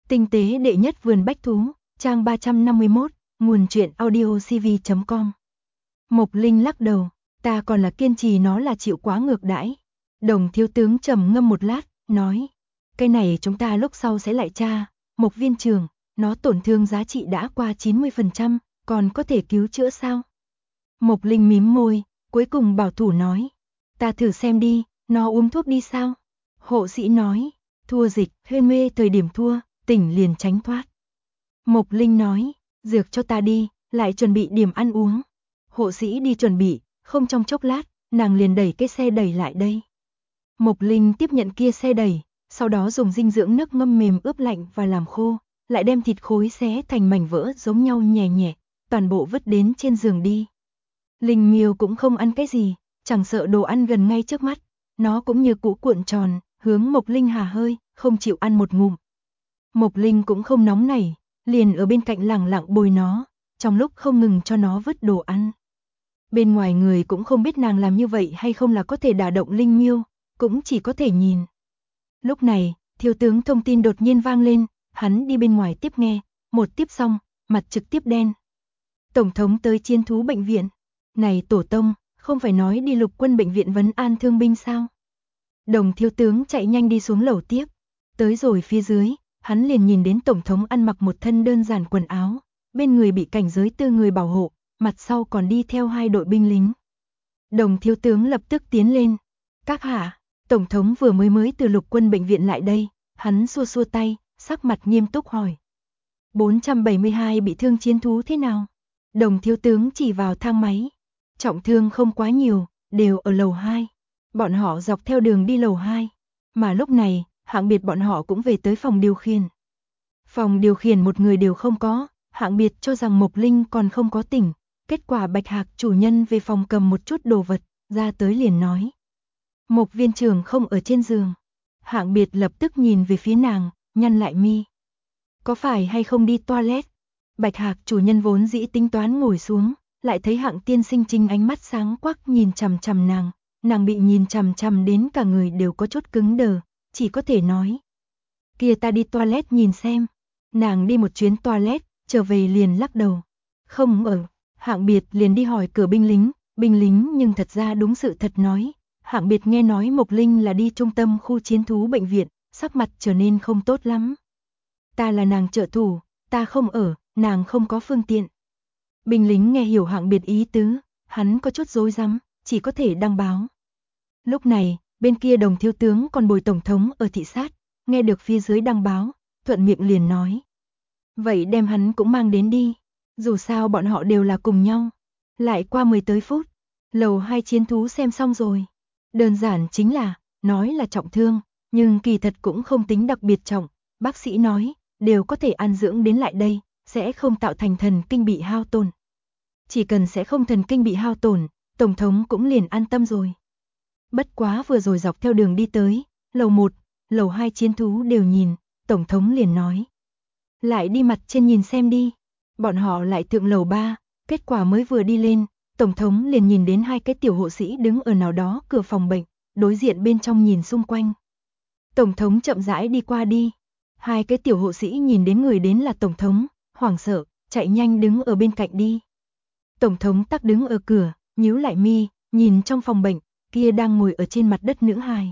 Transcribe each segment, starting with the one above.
Tinh tế đệ nhất vườn bách thú, trang 351, nguồn truyện audiocv.com. Mộc Linh lắc đầu, ta còn là kiên trì nó là chịu quá ngược đãi. Đồng thiếu tướng trầm ngâm một lát, nói, cái này chúng ta lúc sau sẽ lại tra. Mộc viên trưởng, nó tổn thương giá trị đã qua 90%, còn có thể cứu chữa sao? Mộc Linh mím môi, cuối cùng bảo thủ nói, ta thử xem đi, nó uống thuốc đi sao? Hộ sĩ nói, thua dịch, hôn mê thời điểm thua, tỉnh liền tránh thoát. Mộc Linh nói, dược cho ta đi, lại chuẩn bị điểm ăn uống. Hộ sĩ đi chuẩn bị, không trong chốc lát, nàng liền đẩy cái xe đẩy lại đây. Mộc Linh tiếp nhận kia xe đẩy, sau đó dùng dinh dưỡng nước ngâm mềm ướp lạnh và làm khô, lại đem thịt khối xé thành mảnh vỡ giống nhau nhẹ nhẹ, toàn bộ vứt đến trên giường đi. Linh Miêu cũng không ăn cái gì, chẳng sợ đồ ăn gần ngay trước mắt, nó cũng như cũ cuộn tròn, hướng Mộc Linh hà hơi, không chịu ăn một ngụm. Mộc Linh cũng không nóng nảy, liền ở bên cạnh lẳng lặng bồi nó, trong lúc không ngừng cho nó vứt đồ ăn. Bên ngoài người cũng không biết nàng làm như vậy hay không là có thể đả động Linh Miêu, cũng chỉ có thể nhìn. Lúc này, thiếu tướng thông tin đột nhiên vang lên, hắn đi bên ngoài tiếp nghe, một tiếp xong, mặt trực tiếp đen. Tổng thống tới chiến thú bệnh viện. Này tổ tông, không phải nói đi lục quân bệnh viện vấn an thương binh sao? Đồng thiếu tướng chạy nhanh đi xuống lầu tiếp. Tới rồi phía dưới, hắn liền nhìn đến tổng thống ăn mặc một thân đơn giản quần áo, bên người bị cảnh giới 4 người bảo hộ, mặt sau còn đi theo 2 đội binh lính. Đồng thiếu tướng lập tức tiến lên. Các hạ, tổng thống vừa mới từ lục quân bệnh viện lại đây, hắn xua xua tay, sắc mặt nghiêm túc hỏi. 472 bị thương chiến thú thế nào? Đồng thiếu tướng chỉ vào thang máy. Trọng thương không quá nhiều, đều ở lầu 2. Bọn họ dọc theo đường đi lầu 2. Mà lúc này, hạng biệt bọn họ cũng về tới phòng điều khiển. Phòng điều khiển một người đều không có, hạng biệt cho rằng Mộc Linh còn không có tỉnh. Kết quả Bạch Hạc chủ nhân về phòng cầm một chút đồ vật, ra tới liền nói. Mộc viên trưởng không ở trên giường. Hạng biệt lập tức nhìn về phía nàng, nhăn lại mi. Có phải hay không đi toilet? Bạch Hạc chủ nhân vốn dĩ tính toán ngồi xuống, lại thấy hạng tiên sinh chính ánh mắt sáng quắc nhìn chằm chằm nàng bị nhìn chằm chằm đến cả người đều có chút cứng đờ, chỉ có thể nói. Kia ta đi toilet nhìn xem. Nàng đi một chuyến toilet, trở về liền lắc đầu. Không ở, hạng biệt liền đi hỏi cửa binh lính nhưng thật ra đúng sự thật nói. Hạng biệt nghe nói Mộc Linh là đi trung tâm khu chiến thú bệnh viện, sắc mặt trở nên không tốt lắm. Ta là nàng trợ thủ, ta không ở, nàng không có phương tiện. Binh lính nghe hiểu hạng biệt ý tứ, hắn có chút rối rắm, chỉ có thể đăng báo. Lúc này, bên kia đồng thiếu tướng còn bồi tổng thống ở thị sát, nghe được phía dưới đăng báo, thuận miệng liền nói. Vậy đem hắn cũng mang đến đi, dù sao bọn họ đều là cùng nhau. Lại qua 10 tới phút, lầu 2 chiến thú xem xong rồi. Đơn giản chính là, nói là trọng thương, nhưng kỳ thật cũng không tính đặc biệt trọng, bác sĩ nói, đều có thể an dưỡng đến lại đây, sẽ không tạo thành thần kinh bị hao tổn. Chỉ cần sẽ không thần kinh bị hao tổn, tổng thống cũng liền an tâm rồi. Bất quá vừa rồi dọc theo đường đi tới, lầu 1, lầu 2 chiến thú đều nhìn, tổng thống liền nói. Lại đi mặt trên nhìn xem đi. Bọn họ lại thượng lầu 3, kết quả mới vừa đi lên, tổng thống liền nhìn đến 2 cái tiểu hộ sĩ đứng ở nào đó cửa phòng bệnh, đối diện bên trong nhìn xung quanh. Tổng thống chậm rãi đi qua đi. 2 cái tiểu hộ sĩ nhìn đến người đến là tổng thống, hoảng sợ, chạy nhanh đứng ở bên cạnh đi. Tổng thống tắc đứng ở cửa, nhíu lại mi, nhìn trong phòng bệnh, kia đang ngồi ở trên mặt đất nữ hài.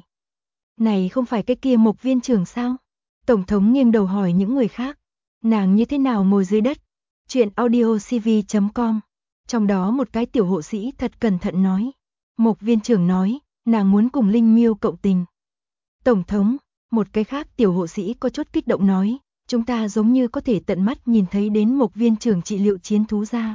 Này không phải cái kia Mộc viên trưởng sao? Tổng thống nghiêng đầu hỏi những người khác. Nàng như thế nào ngồi dưới đất? Chuyện audiocv.com. Trong đó một cái tiểu hộ sĩ thật cẩn thận nói. Mộc viên trưởng nói, nàng muốn cùng Linh Miêu cộng tình. Tổng thống, một cái khác tiểu hộ sĩ có chút kích động nói, chúng ta giống như có thể tận mắt nhìn thấy đến Mộc viên trưởng trị liệu chiến thú ra.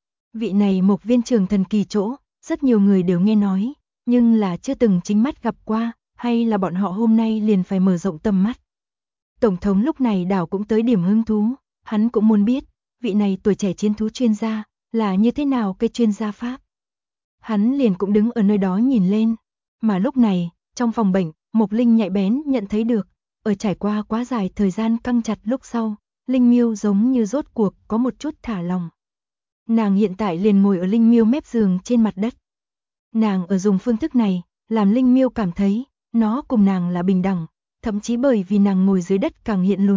Vị này Mộc viên trưởng thần kỳ chỗ, rất nhiều người đều nghe nói, nhưng là chưa từng chính mắt gặp qua, hay là bọn họ hôm nay liền phải mở rộng tầm mắt. Tổng thống lúc này đảo cũng tới điểm hứng thú, hắn cũng muốn biết, vị này tuổi trẻ chiến thú chuyên gia, là như thế nào cái chuyên gia pháp. Hắn liền cũng đứng ở nơi đó nhìn lên, mà lúc này, trong phòng bệnh, Mộc Linh nhạy bén nhận thấy được, ở trải qua quá dài thời gian căng chặt lúc sau, Linh Miêu giống như rốt cuộc có một chút thả lòng. Nàng hiện tại liền ngồi ở Linh Miêu mép giường trên mặt đất. Nàng ở dùng phương thức này, làm Linh Miêu cảm thấy, nó cùng nàng là bình đẳng, thậm chí bởi vì nàng ngồi dưới đất càng hiện lùn,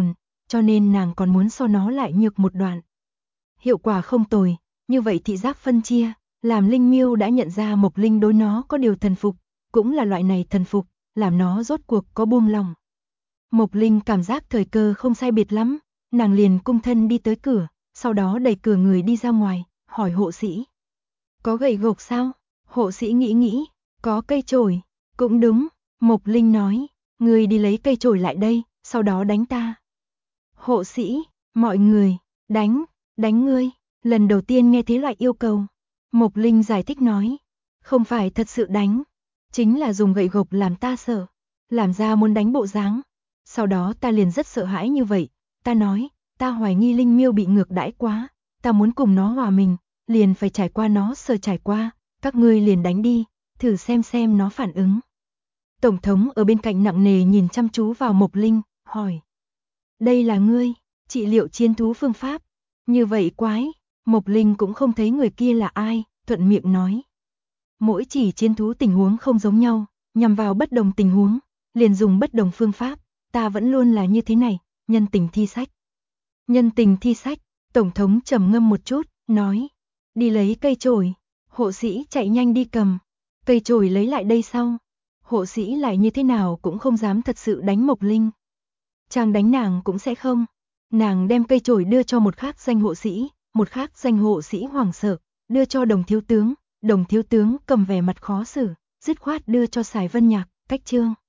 cho nên nàng còn muốn so nó lại nhược một đoạn. Hiệu quả không tồi, như vậy thị giác phân chia, làm Linh Miêu đã nhận ra Mộc Linh đối nó có điều thần phục, cũng là loại này thần phục, làm nó rốt cuộc có buông lòng. Mộc Linh cảm giác thời cơ không sai biệt lắm, nàng liền cung thân đi tới cửa, sau đó đẩy cửa người đi ra ngoài, hỏi hộ sĩ. Có gậy gộc sao? Hộ sĩ nghĩ, có cây chổi, cũng đúng, Mộc Linh nói, người đi lấy cây chổi lại đây, sau đó đánh ta. Hộ sĩ, mọi người, đánh ngươi, lần đầu tiên nghe thế loại yêu cầu. Mộc Linh giải thích nói, không phải thật sự đánh, chính là dùng gậy gộc làm ta sợ, làm ra muốn đánh bộ dáng. Sau đó ta liền rất sợ hãi như vậy, ta nói, ta hoài nghi Linh Miêu bị ngược đãi quá, ta muốn cùng nó hòa mình, liền phải trải qua nó sờ trải qua, các ngươi liền đánh đi, thử xem nó phản ứng. Tổng thống ở bên cạnh nặng nề nhìn chăm chú vào Mộc Linh, hỏi. Đây là ngươi, trị liệu chiến thú phương pháp. Như vậy quái, Mộc Linh cũng không thấy người kia là ai, thuận miệng nói. Mỗi chỉ chiến thú tình huống không giống nhau, nhằm vào bất đồng tình huống, liền dùng bất đồng phương pháp, ta vẫn luôn là như thế này, nhân tình thi sách. Nhân tình thi sách, Tổng thống trầm ngâm một chút, nói. Đi lấy cây chổi, hộ sĩ chạy nhanh đi cầm. Cây chổi lấy lại đây sau. Hộ sĩ lại như thế nào cũng không dám thật sự đánh Mộc Linh. Chàng đánh nàng cũng sẽ không. Nàng đem cây chổi đưa cho một khác danh hộ sĩ, một khác danh hộ sĩ hoảng sợ, đưa cho Đồng thiếu tướng cầm vẻ mặt khó xử, dứt khoát đưa cho Sài Vân Nhạc, cách chương.